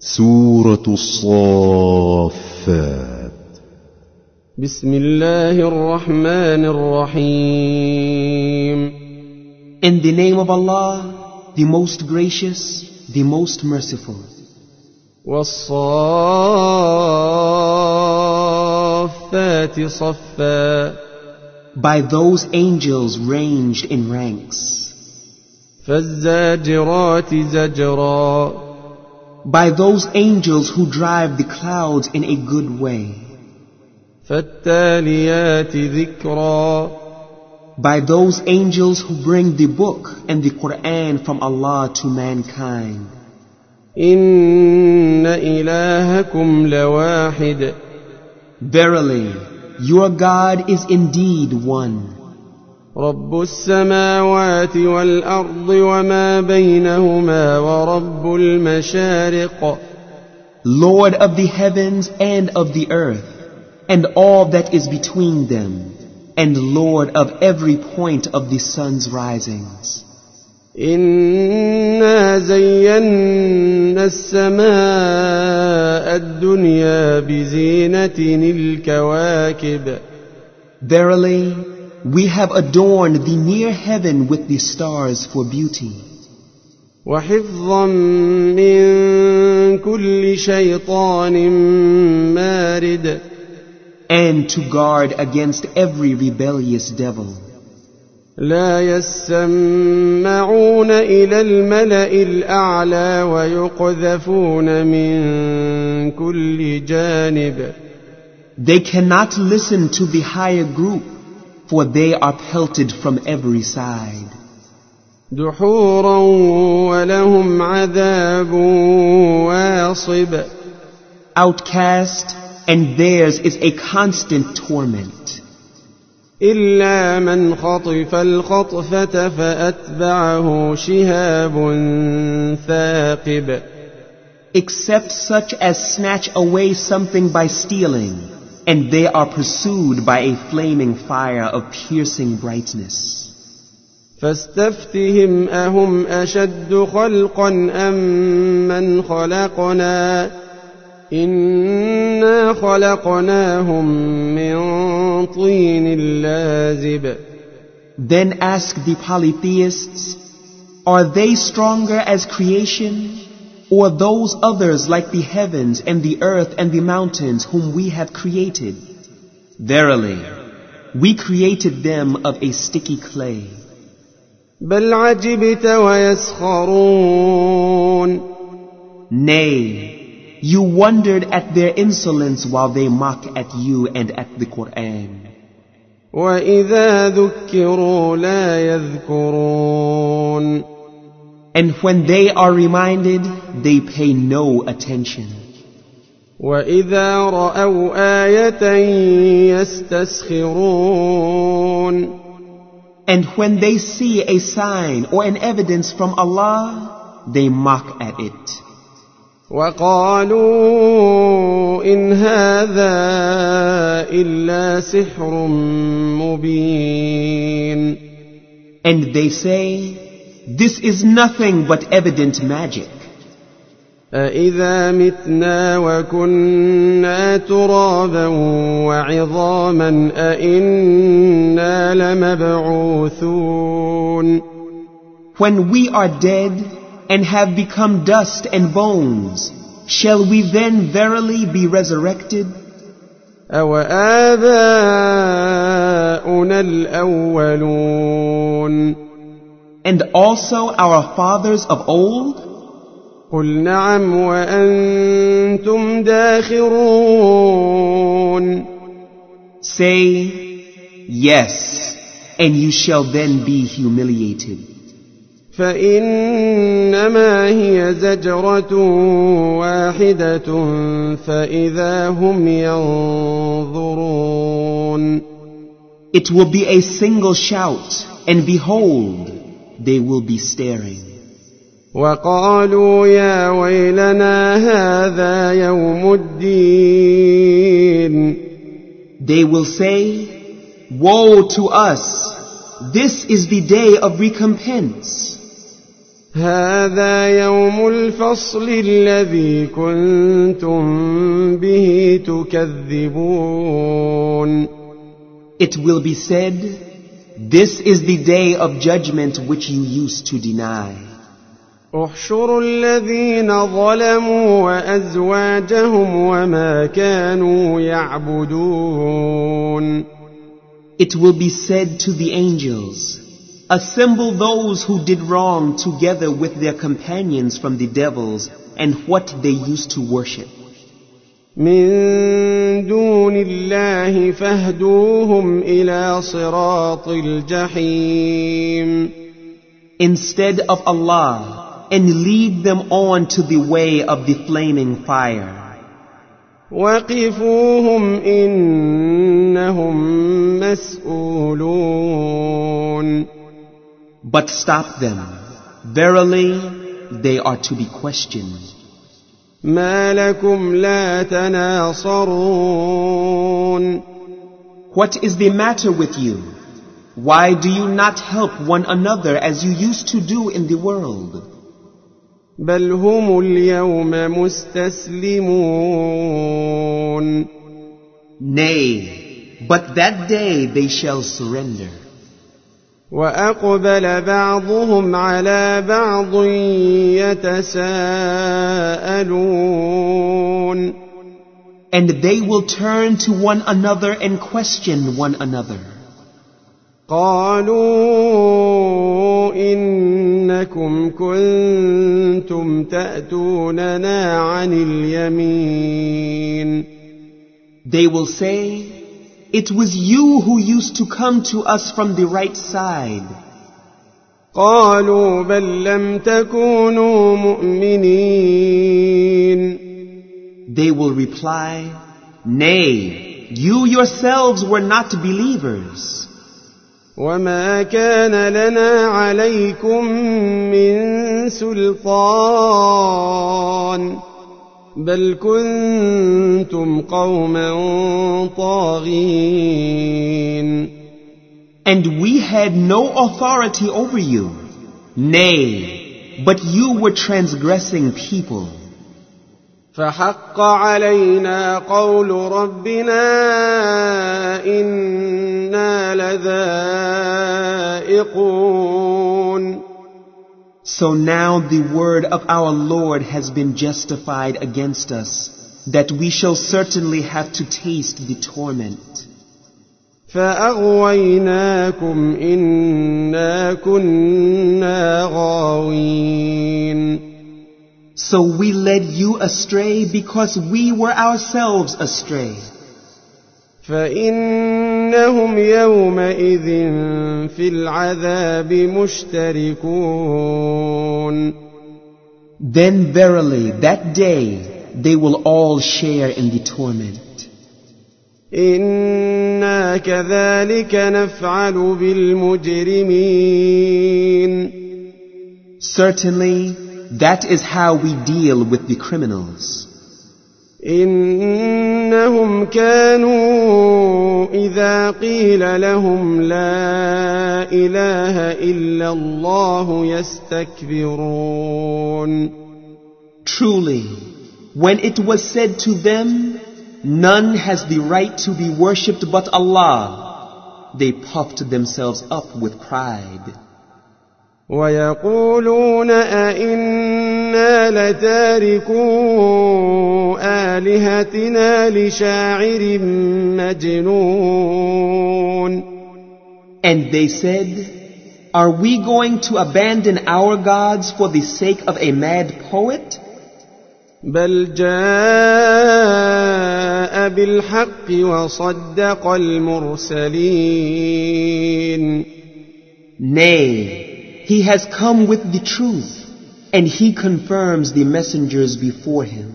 سورة الصافات. بسم الله الرحمن الرحيم. In the name of Allah, the most gracious, the most merciful. والصافات صفا. By those angels ranged in ranks. فالزاجرات زجرا. By those angels who drive the clouds in a good way. فالتاليات ذكرا. By those angels who bring the book and the Quran from Allah to mankind. إن إلهكم لواحد. Verily, your God is indeed one. رب السماوات والأرض وما بينهما ورب المشارق. Lord of the heavens and of the earth, and all that is between them, and Lord of every point of the sun's risings. إنا زينا السماء الدنيا بزينة الكواكب. Verily, we have adorned the near heaven with the stars for beauty. وحفظا من كل شيطان مارد. And to guard against every rebellious devil. لا يسمعون إلى الملأ الأعلى ويقذفون من كل جانب. They cannot listen to the higher group, for they are pelted from every side. دحورا ولهم عذاب واصب. Outcast, and theirs is a constant torment. إلا من خطف الخطفة فأتبعه شهاب ثاقب. Except such as snatch away something by stealing, and they are pursued by a flaming fire of piercing brightness. فاستفتهم أهم أشد خلقا أم من خلقنا إنا خلقناهم من طين لازب. Then ask the polytheists, are they stronger as creation, or those others like the heavens and the earth and the mountains whom we have created? Verily, we created them of a sticky clay. بل عجبت ويسخرون. Nay, you wondered at their insolence while they mock at you and at the Quran. وإذا ذكروا لا يذكرون. And when they are reminded, they pay no attention. وإذا رأوا آية يستسخرون. And when they see a sign or an evidence from Allah, they mock at it. وقالوا إن هذا إلا سحر مبين. And they say, this is nothing but evident magic. أإذا متنا وكنا ترابا وعظاما أإنا لمبعوثون. When we are dead and have become dust and bones, shall we then verily be resurrected? أَوَآبَاؤُنَا الْأَوَّلُونَ. And also our fathers of old? قُلْ نَعَمْ وَأَنْتُمْ دَاخِرُونَ. Say, yes, and you shall then be humiliated. فإنما هي زجرة واحدة فإذا هم ينظرون. It will be a single shout, and behold, they will be staring. وقالوا يا ويلنا هذا يوم الدين. They will say, woe to us, this is the day of recompense. هذا يوم الفصل الذي كنتم به تكذبون. It will be said, this is the day of judgment which you used to deny. احشروا الذين ظلموا وأزواجهم وما كانوا يعبدون. It will be said to the angels, assemble those who did wrong together with their companions from the devils and what they used to worship. من دون الله فاهدوهم إلى صراط الجحيم. Instead of Allah, and lead them on to the way of the flaming fire. وقفوهم إنهم مسؤولون. But stop them. Verily, they are to be questioned. ما لكم لا تناصرون. What is the matter with you? Why do you not help one another as you used to do in the world? بل هم اليوم مستسلمون. Nay, but that day they shall surrender. وأقبل بعضهم على بعض يتساءلون. And they will turn to one another and question one another. قالوا إنكم كنتم تأتوننا عن اليمين. They will say, it was you who used to come to us from the right side. قالوا بل لم تكونوا مؤمنين. They will reply, nay, you yourselves were not believers. وما كان لنا عليكم من سلطان بل كنتم قوما طاغين. And we had no authority over you. Nay, but you were transgressing people. فحق علينا قول ربنا إنا لذائقون. So now the word of our Lord has been justified against us, that we shall certainly have to taste the torment. فأغويناكم إنا كنا غاوين. So we led you astray because we were ourselves astray. فإنهم يومئذ في العذاب مشتركون. Then verily that day they will all share in the torment. إنا كذلك نفعل بالمجرمين. Certainly, that is how we deal with the criminals. إنهم كانوا إذا قيل لهم لا إله إلا الله يستكبرون. Truly, when it was said to them, none has the right to be worshipped but Allah, they puffed themselves up with pride. ويقولون أئنا لتاركو آلهتنا لشاعر مجنون. And they said, are we going to abandon our gods for the sake of a mad poet? بل جاء بالحق وصدق المرسلين. Nay, he has come with the truth, and he confirms the messengers before him.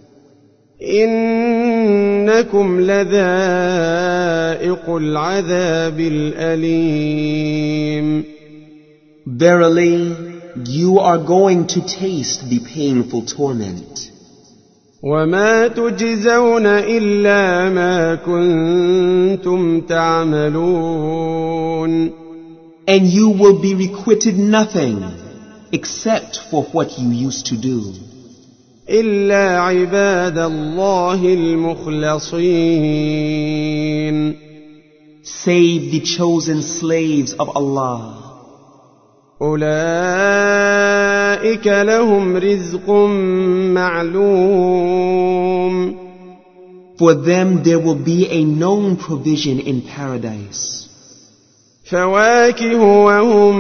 إنكم لذائق العذاب الأليم. Verily, you are going to taste the painful torment. وما تجزون إلا ما كنتم تعملون. And you will be requited nothing except for what you used to do. إلا عباد الله المخلصين Save the chosen slaves of Allah. أولئك لهم رزق معلوم For them there will be a known provision in paradise. فواكه وهم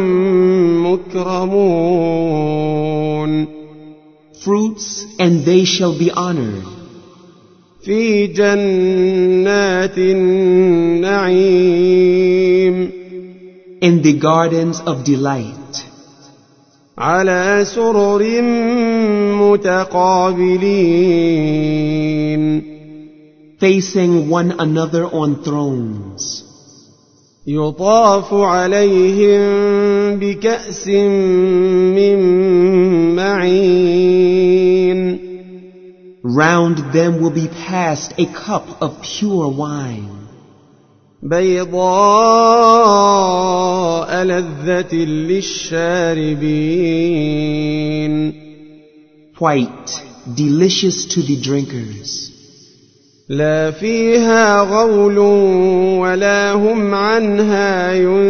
مكرمون Fruits, and they shall be honored. في جنات النعيم In the gardens of delight. على سرر متقابلين Facing one another on thrones. يطاف عليهم بكأس من معين Round them will be passed a cup of pure wine. بيضاء لذة للشاربين White, delicious to the drinkers. لا فيها غول ولا هم عنها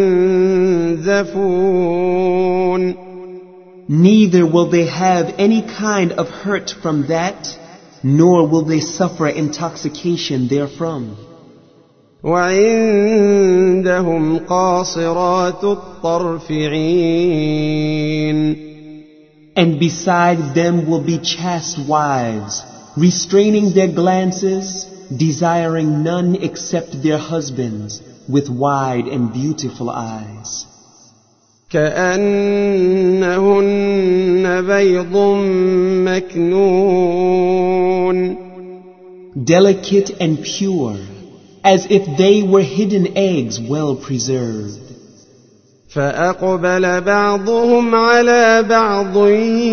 ينزفون Neither will they have any kind of hurt from that, nor will they suffer intoxication therefrom. وعندهم قاصرات الطرف عين And beside them will be chaste wives, restraining their glances, desiring none except their husbands, with wide and beautiful eyes. كأنهن بيض مكنون Delicate and pure, as if they were hidden eggs well preserved. فأقبل بعضهم على بعض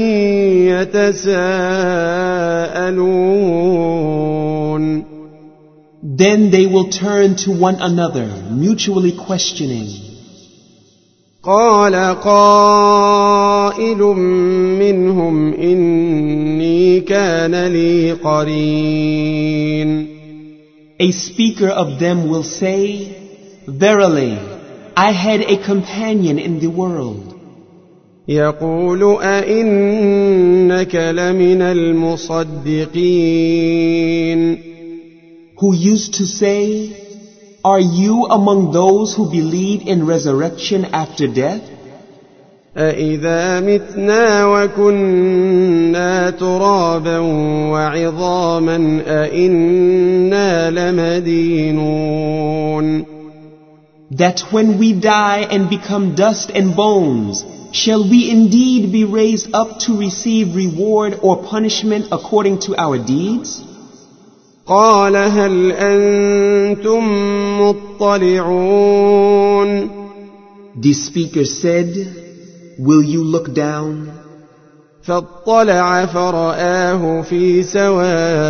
يتساءلون Then they will turn to one another, mutually questioning. قال قائل منهم إني كان لي قرين A speaker of them will say, Verily, I had a companion in the world, يقول أئنك لمن المصدقين who used to say, Are you among those who believe in resurrection after death? أإذا متنا وكنا ترابا وعظاما أإنا لمدينون That when we die and become dust and bones, shall we indeed be raised up to receive reward or punishment according to our deeds? قال هل أنتم مطلعون The speaker said, Will you look down? فاطلع فرآه في سواء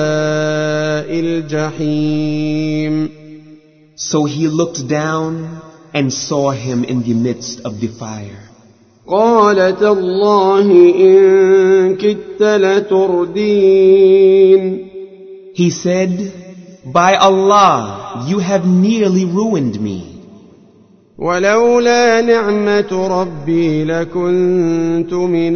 الجحيم So he looked down and saw him in the midst of the fire. قال تالله إن كدت لتردين He said, By Allah, you have nearly ruined me. ولولا نعمة ربي لكنت من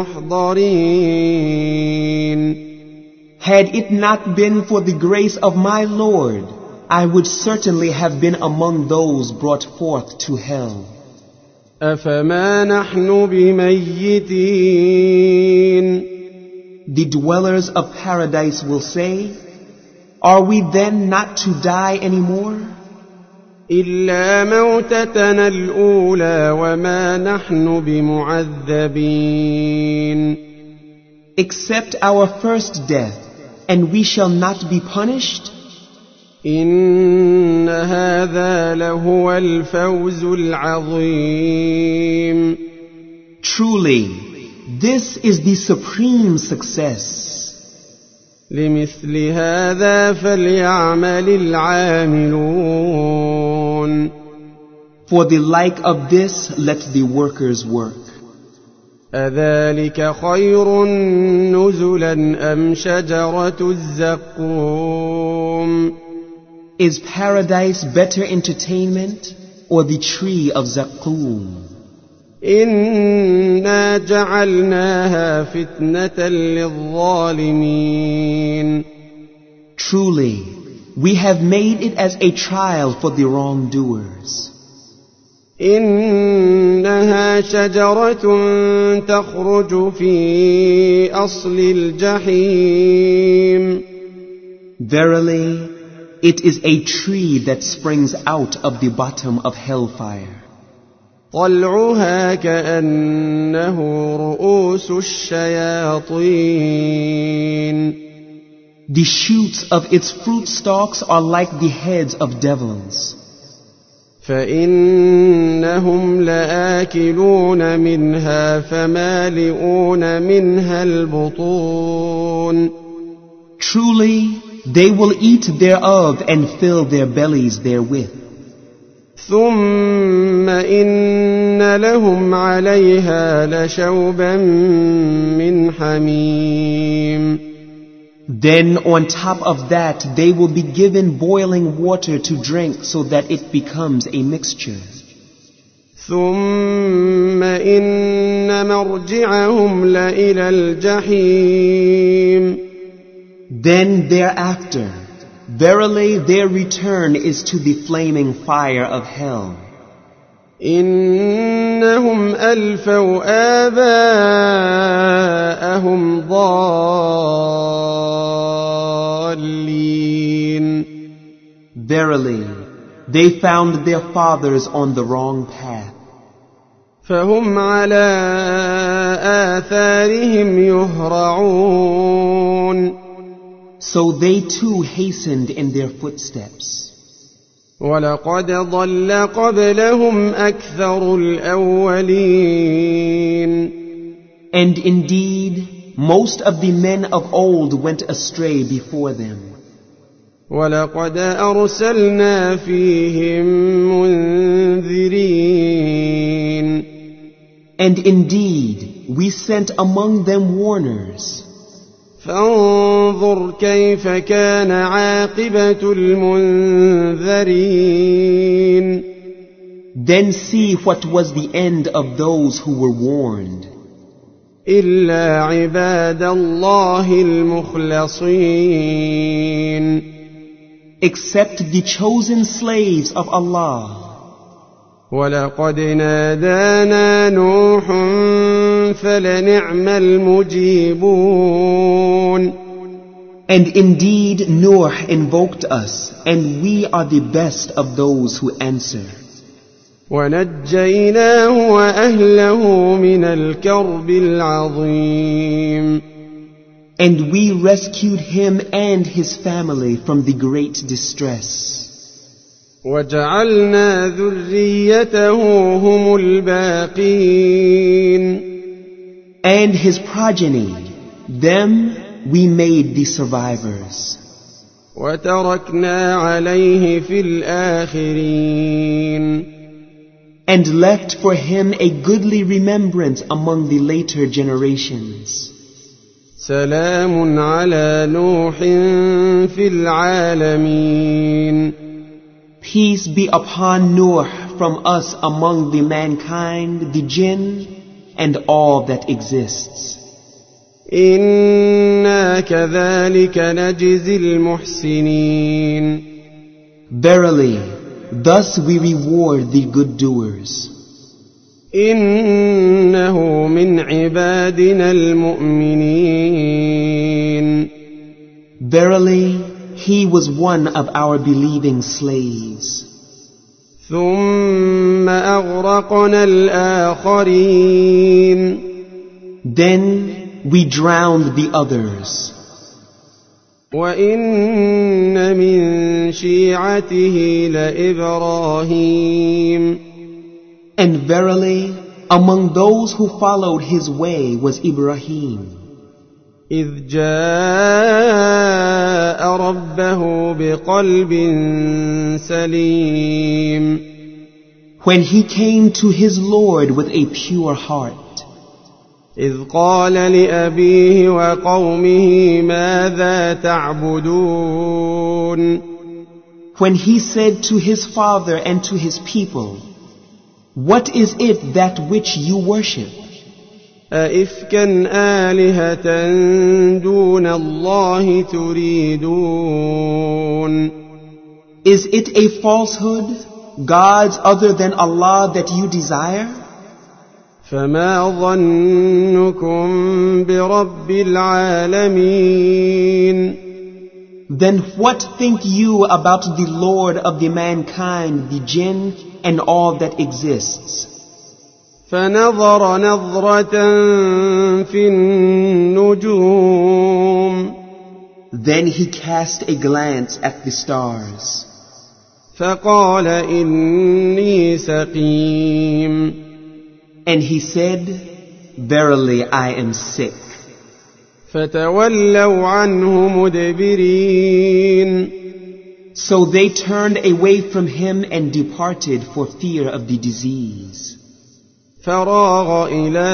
المحضرين Had it not been for the grace of my Lord, I would certainly have been among those brought forth to hell. أفما نحن بميتين The dwellers of paradise will say, Are we then not to die anymore? إلا موتتنا الأولى وما نحن بمعذبين Except our first death, and we shall not be punished? إن هذا لهو الفوز العظيم Truly, this is the supreme success. لمثل هذا فليعمل العاملون For the like of this, let the workers work. أذلك خير نزلا أم شجرة الزقوم Is paradise better entertainment or the tree of Zaqqum? إنا جعلناها فتنة للظالمين Truly, we have made it as a trial for the wrongdoers. إنها شجرة تخرج في أصل الجحيم Verily, it is a tree that springs out of the bottom of hellfire. طلعها كأنه رؤوس الشياطين The shoots of its fruit stalks are like the heads of devils. فإنهم لآكلون منها فمالئون منها البطون Truly, they will eat thereof and fill their bellies therewith. ثم إن لهم عليها لشوبا من حميم Then on top of that they will be given boiling water to drink so that it becomes a mixture. ثم إن مرجعهم لإلى الجحيم Then thereafter, verily their return is to the flaming fire of hell. إنهم ألفوا آباءهم ضالين Verily, they found their fathers on the wrong path. فهم على آثارهم يهرعون So they too hastened in their footsteps. ولقد ضل قبلهم أكثر الأولين And indeed, most of the men of old went astray before them. ولقد أرسلنا فيهم منذرين And indeed, we sent among them warners. فانظر كيف كان عاقبة المنذرين Then see what was the end of those who were warned. إلا عباد الله المخلصين Except the chosen slaves of Allah. ولقد نادانا نوح فلنعم المجيبون And indeed Noah invoked us, and we are the best of those who answer. ونجيناه وأهله من الكرب العظيم And we rescued him and his family from the great distress. وجعلنا ذريته هم الباقين And his progeny, them we made the survivors. وتركنا عليه في الآخرين And left for him a goodly remembrance among the later generations. سلام على نوح في العالمين Peace be upon Noah from us among the mankind, the jinn, and all that exists. إنا كذلك نجزي المحسنين Verily, thus we reward the good doers. إنه من عبادنا المؤمنين Verily, he was one of our believing slaves. ثم أغرقنا الآخرين Then we drowned the others. وإن من شيعته لإبراهيم And verily, among those who followed his way was Ibrahim. إذ جاء ربه بقلب سليم When he came to his Lord with a pure heart. إذ قال لأبيه وقومه ماذا تعبدون When he said to his father and to his people, what is it that which you worship? أئفكا آلهة دون الله تريدون Is it a falsehood, gods other than Allah that you desire? فما ظنكم برب العالمين Then what think you about the Lord of the mankind, the jinn, and all that exists? فنظر نظرة في النجوم Then he cast a glance at the stars. فقال إني سقيم And he said, verily I am sick. فتولوا عنه مدبرين So they turned away from him and departed for fear of the disease. فراغ إلى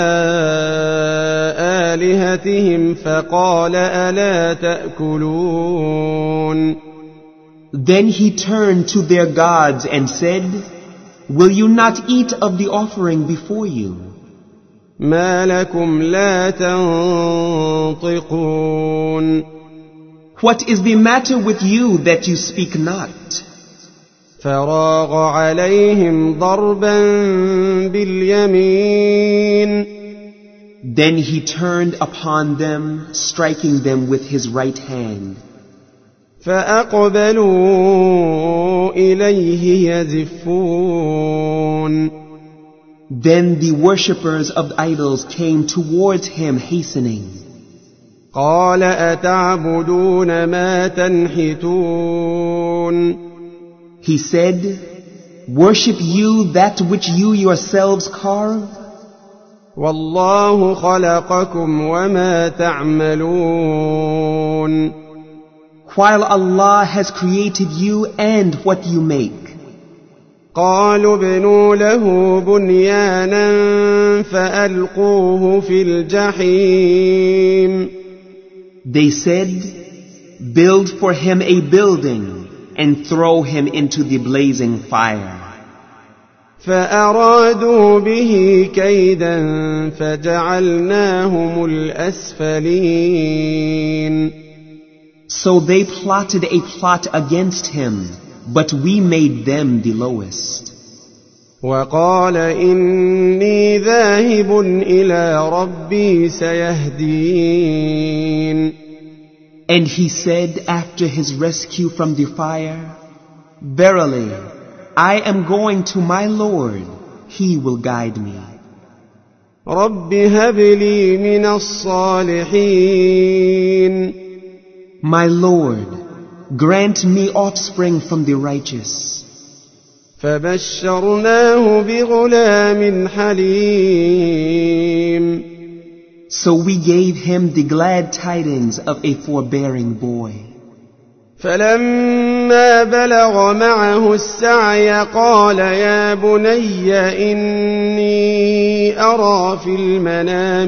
آلهتهم فقال ألا تأكلون Then he turned to their gods and said, will you not eat of the offering before you? ما لكم لا تنطقون What is the matter with you that you speak not? فراغ عليهم ضربا باليمين Then he turned upon them, striking them with his right hand. فأقبلوا إليه يزفون Then the worshippers of idols came towards him hastening. قال أتعبدون ما تنحتون He said, worship you that which you yourselves carve? والله خلقكم وما تعملون While Allah has created you and what you make. قالوا ابنوا له بنيانا فألقوه في الجحيم They said, build for him a building and throw him into the blazing fire. فأرادوا به كيدا فجعلناهم الأسفلين So they plotted a plot against him, but we made them the lowest. وقال إني ذاهب إلى ربي سيهدين And he said after his rescue from the fire, verily, I am going to my Lord, He will guide me. رب هب لي من الصالحين My Lord, grant me offspring from the righteous. فبشرناه بغلام حليم So we gave him the glad tidings of a forbearing boy. فلما بلغ معه السعي قال يا بني إني أرى في المنام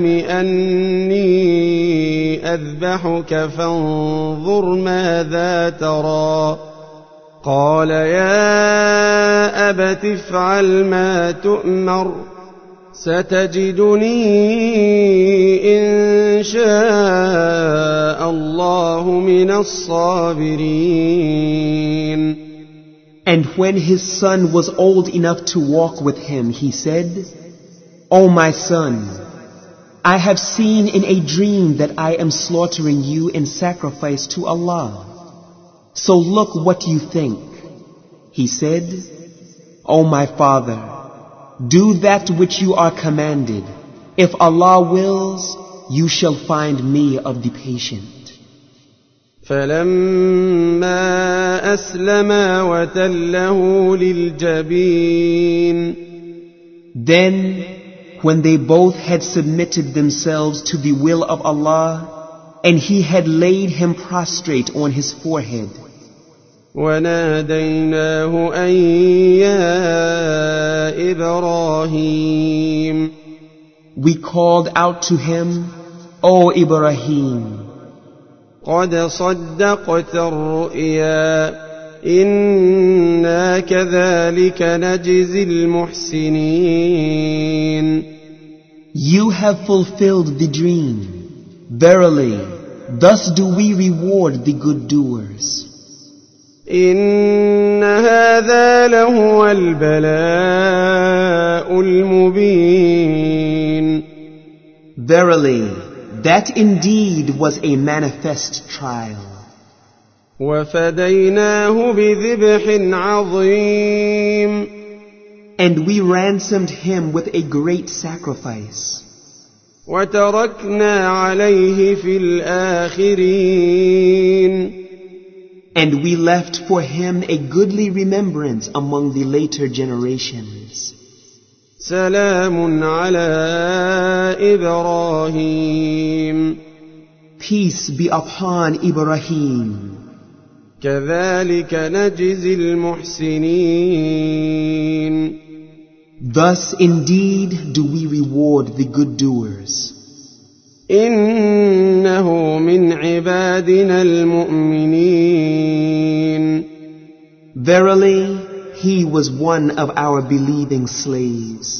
أني أذبحك فانظر ماذا ترى قال يا أبت افعل ما تؤمر ستجدني إن شاء الله من الصابرين And when his son was old enough to walk with him, he said, O my son, I have seen in a dream that I am slaughtering you in sacrifice to Allah. So look what you think. He said, O my father, do that which you are commanded. If Allah wills, you shall find me of the patient. فلما أسلما وتله للجبين Then, when they both had submitted themselves to the will of Allah, and He had laid him prostrate on his forehead, وناديناه أن يا إبراهيم We called out to him, O Ibrahim, قد صدقت الرؤيا إنا كذلك نجزي المحسنين. You have fulfilled the dream. Verily, thus do we reward the good doers. إن هذا لهو البلاء المبين. Verily, that indeed was a manifest trial. وفديناه بذبح عظيم. And we ransomed him with a great sacrifice. وتركنا عليه في الآخرين. And we left for him a goodly remembrance among the later generations. سلام على إبراهيم. Peace be upon Ibrahim. كذلك نجزي المحسنين. Thus indeed do we reward the good doers. إنه من عبادنا المؤمنين. Verily, he was one of our believing slaves.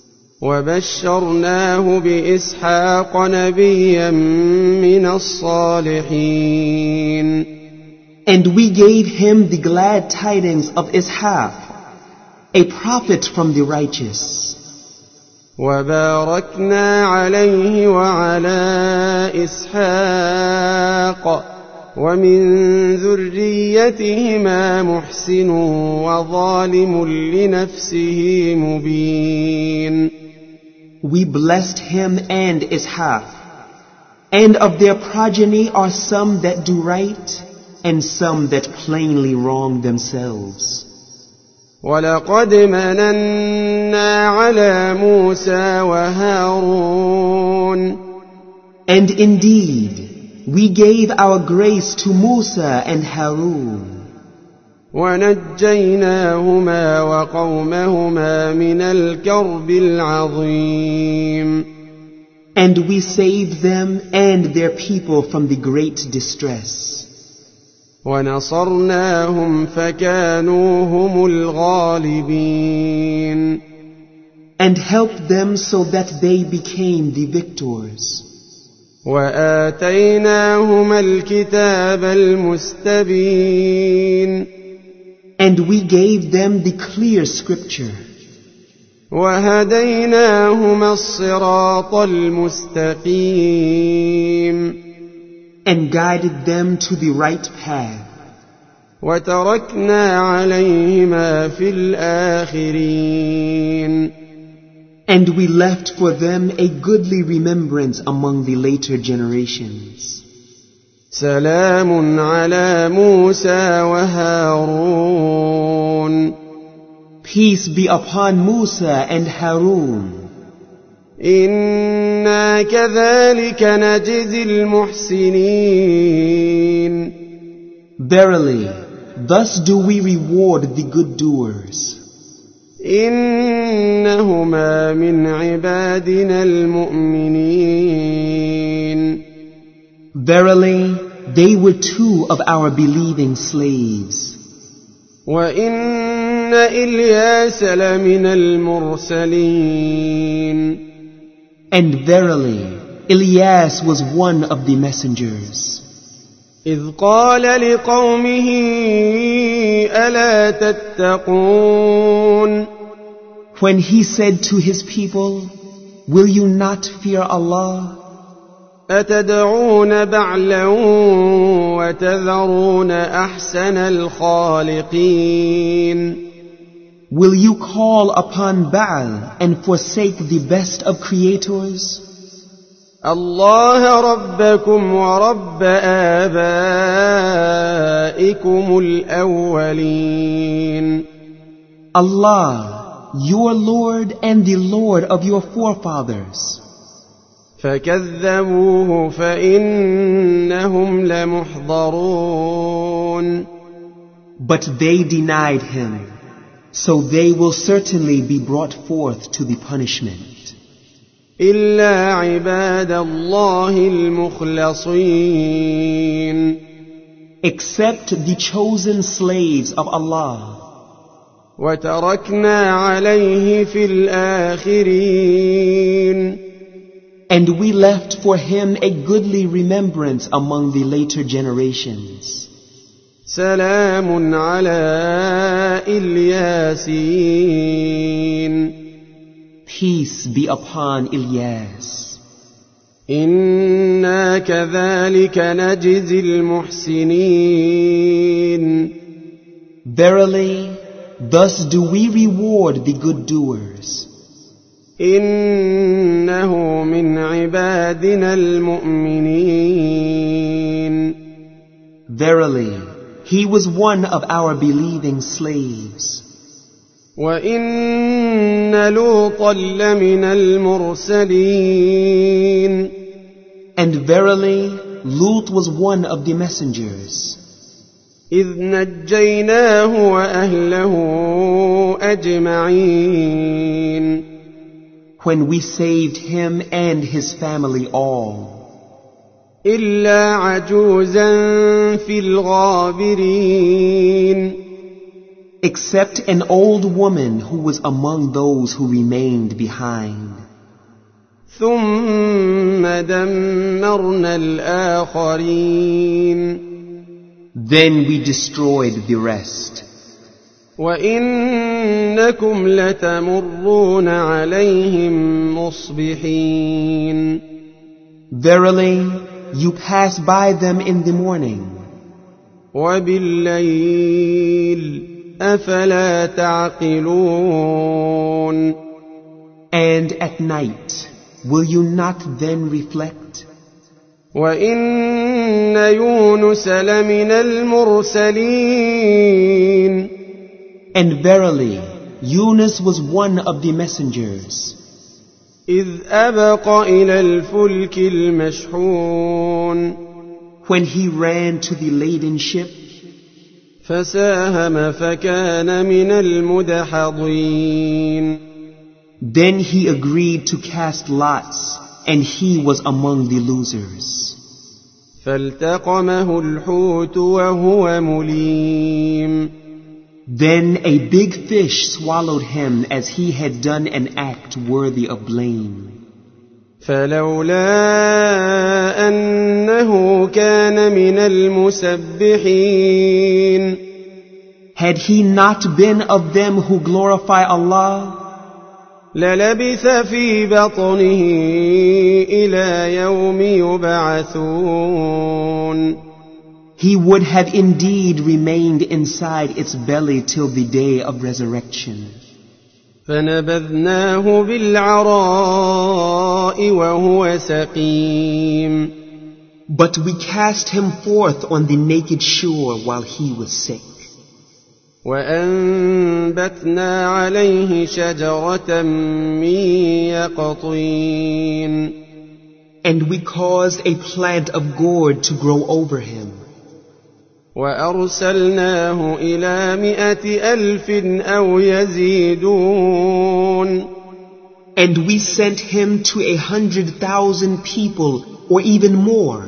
وبشرناه بإسحاق نبيا من الصالحين. And we gave him the glad tidings of Ishaq, a prophet from the righteous. وباركنا عليه وعلى إسحاق ومن ذريتهما محسن وظالم لنفسه مبين. We blessed him and Ishaq, and of their progeny are some that do right, and some that plainly wrong themselves. ولقد مننا على موسى وهارون. And indeed, we gave our grace to Musa and Harun. ونجيناهما وقومهما من الكرب العظيم. And we saved them and their people from the great distress. ونصرناهم فكانوا هم الغالبين. And helped them so that they became the victors. وآتيناهما الكتاب المستبين. And we gave them the clear scripture. وهديناهما الصراط المستقيم. And guided them to the right path. وتركنا عليهما في الآخرين. And we left for them a goodly remembrance among the later generations. سلام على موسى وهارون. Peace be upon Musa and Harun. إنا كذلك نجزي المحسنين. Verily, thus do we reward the good doers. إنهما من عبادنا المؤمنين. Verily, they were two of our believing slaves. وإن إلياس لمن المرسلين. And verily, Elias was one of the messengers. إذ قال لقومه ألا تتقون. When he said to his people, will you not fear Allah? أتدعون بعلا وتذرون أحسن الخالقين. Will you call upon Baal and forsake the best of creators? الله ربكم ورب آبائكم الأولين. Allah, your Lord and the Lord of your forefathers. فكذبوه فإنهم لمحضرون. But they denied him, so they will certainly be brought forth to the punishment. إلا عباد الله المخلصين except the chosen slaves of Allah. وتركنا عليه في الآخرين And we left for him a goodly remembrance among the later generations. سلام على الياسين Peace be upon Ilyas. إنا كذلك نجزي المحسنين Verily, thus do we reward the good doers. إنه من عبادنا المؤمنين Verily, he was one of our believing slaves. وإن لوطا لمن المرسلين And verily, Lut was one of the messengers. إذ نجيناه وأهله أجمعين When we saved him and his family all, إلا عجوزا في الغابرين except an old woman who was among those who remained behind. ثم دمرنا الآخرين Then we destroyed the rest. وإنكم لتمرون عليهم مصبحين Verily, you pass by them in the morning, وبالليل أفلا تعقلون and at night will you not then reflect? وإن يونس لمن المرسلين And verily, Yunus was one of the messengers, إذ أبق إلى الفلك المشحون when he ran to the laden ship, فساهم فكان من المدحضين then he agreed to cast lots, and he was among the losers. فالتقمه الحوت وهو مليم Then a big fish swallowed him as he had done an act worthy of blame. فلولا أنه كان من المسبحين Had he not been of them who glorify Allah, للبث في بطنه إلى يوم يبعثون he would have indeed remained inside its belly till the day of resurrection. فنبذناه بالعراء وهو سقيم But we cast him forth on the naked shore while he was sick. وأنبتنا عليه شجرة من يقطين And we caused a plant of gourd to grow over him. وأرسلناه إلى 100,000 أو يزيدون And we sent him to 100,000 people or even more.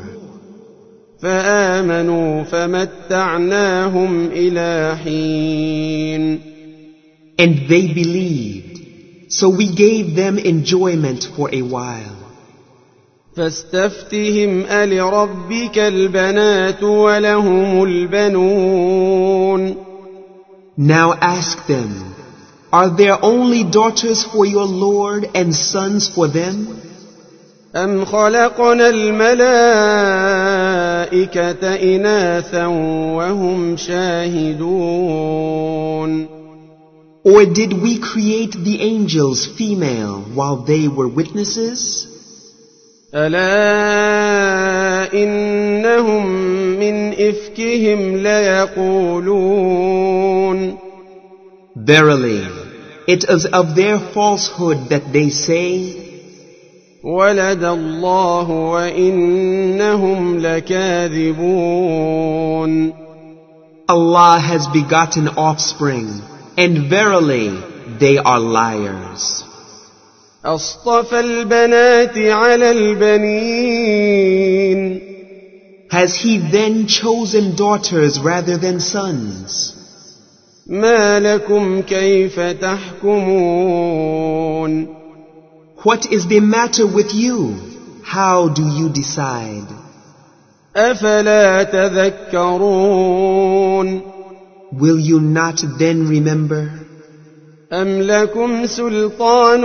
فآمنوا فمتعناهم إلى حين And they believed. So we gave them enjoyment for a while. فاستفتهم ألربك البنات ولهم البنون Now ask them, are there only daughters for your Lord and sons for them? أم خلقنا الملائكة إناثا وهم شاهدون Or did we create the angels female while they were witnesses? ألا إنهم من إفكهم ليقولون Verily, it is of their falsehood that they say, ولد الله وإنهم لكاذبون Allah has begotten offspring, and verily they are liars. أصطفى البنات على البنين Has he then chosen daughters rather than sons? ما لكم كيف تحكمون What is the matter with you? How do you decide? أفلا تذكرون Will you not then remember? أم لكم سلطان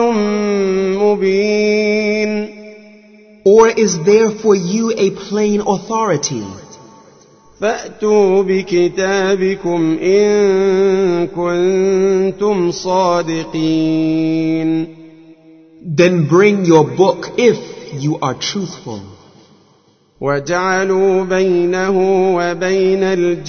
مبين Or is there for you a plain authority? فأتوا بكتابكم إن كنتم صادقين Then bring your book if you are truthful. وجعلوا بينه وبين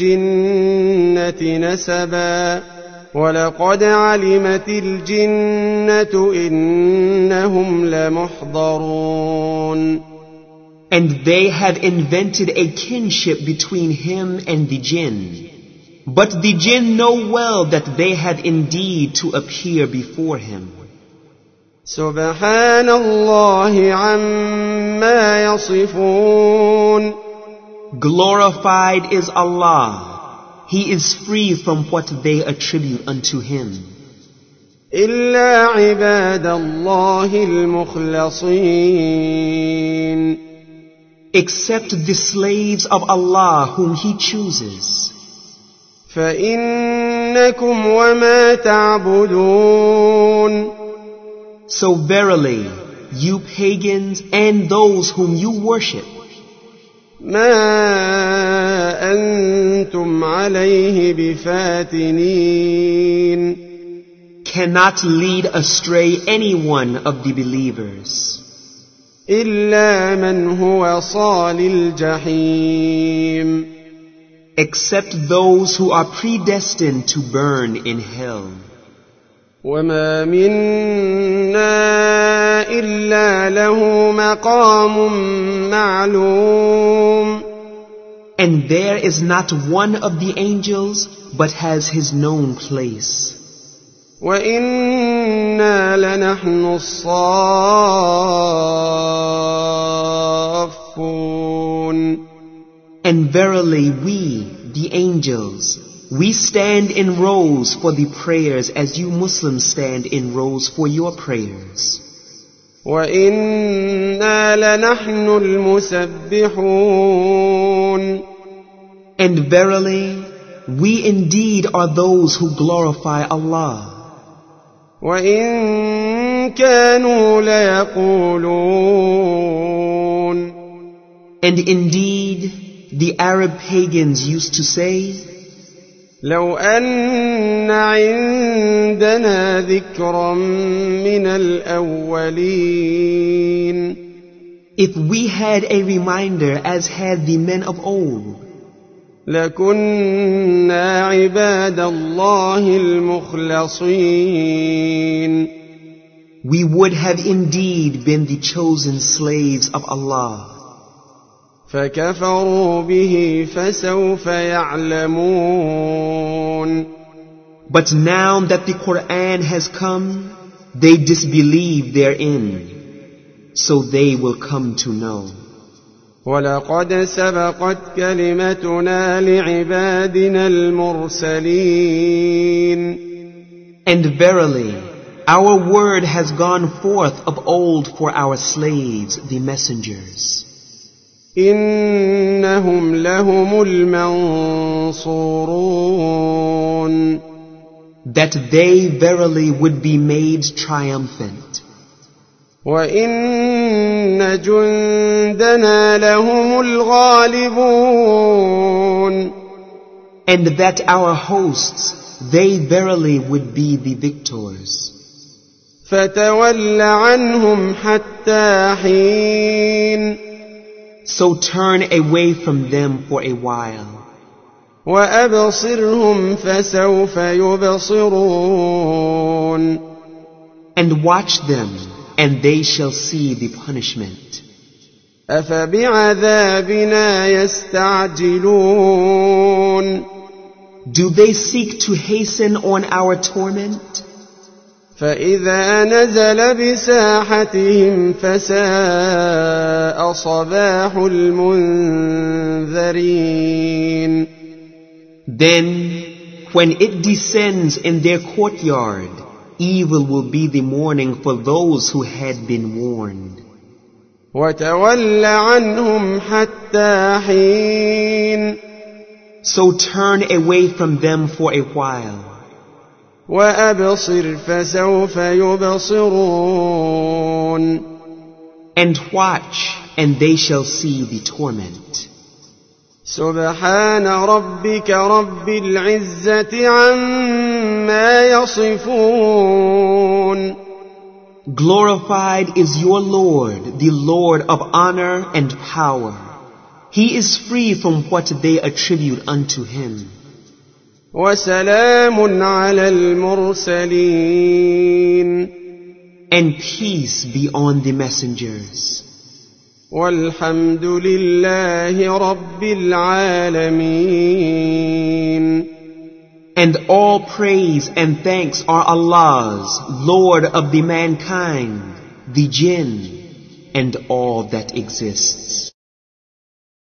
الجنة نسبا ولقد علمت الجنة إنهم لمحضرون And they have invented a kinship between him and the jinn. But the jinn know well that they have indeed to appear before him. سبحان الله عما يصفون Glorified is Allah. He is free from what they attribute unto him. إلا عباد الله المخلصين Except the slaves of Allah whom he chooses. فإنكم وما تعبدون So verily, you pagans and those whom you worship, ما أنتم عليه بفاتنين cannot lead astray any one of the believers, إلا من هو صال الجحيم except those who are predestined to burn in hell. وما منا إلا له مقام معلوم And there is not one of the angels but has his known place. وإنا لنحن الصافون And verily we, the angels, we stand in rows for the prayers as you Muslims stand in rows for your prayers. وإنا لنحن المسبحون And verily, we indeed are those who glorify Allah. وإن كانوا ليقولون And indeed, the Arab pagans used to say, لو أن عندنا ذكرا من الأولين if we had a reminder as had the men of old, لكنا عباد الله المخلصين we would have indeed been the chosen slaves of Allah. فكفروا به فسوف يعلمون But now that the Quran has come, they disbelieve therein, so they will come to know. ولقد سبقت كلمتنا لعبادنا المرسلين And verily, our word has gone forth of old for our slaves, the messengers. إنهم لهم المنصورون That they verily would be made triumphant. وإن جندنا لهم الغالبون And that our hosts, they verily would be the victors. فتول عنهم حتى حين So turn away from them for a while. وأبصرهم فسوف يبصرون And watch them, and they shall see the punishment. أفبعذابنا يستعجلون Do they seek to hasten on our torment? فإذا نزل بساحتهم فساء صباح المنذرين. Then, when it descends in their courtyard, evil will be the morning for those who had been warned. وتول عنهم حتى حين. So turn away from them for a while. وأبصر فسوف يبصرون. And watch, and they shall see the torment. سبحان ربك رب العزة عما يصفون. Glorified is your Lord, the Lord of honor and power. He is free from what they attribute unto him. وسلام على المرسلين. And peace be on the messengers. والحمد لله رب العالمين. And all praise and thanks are Allah's, Lord of the mankind, the jinn, and all that exists.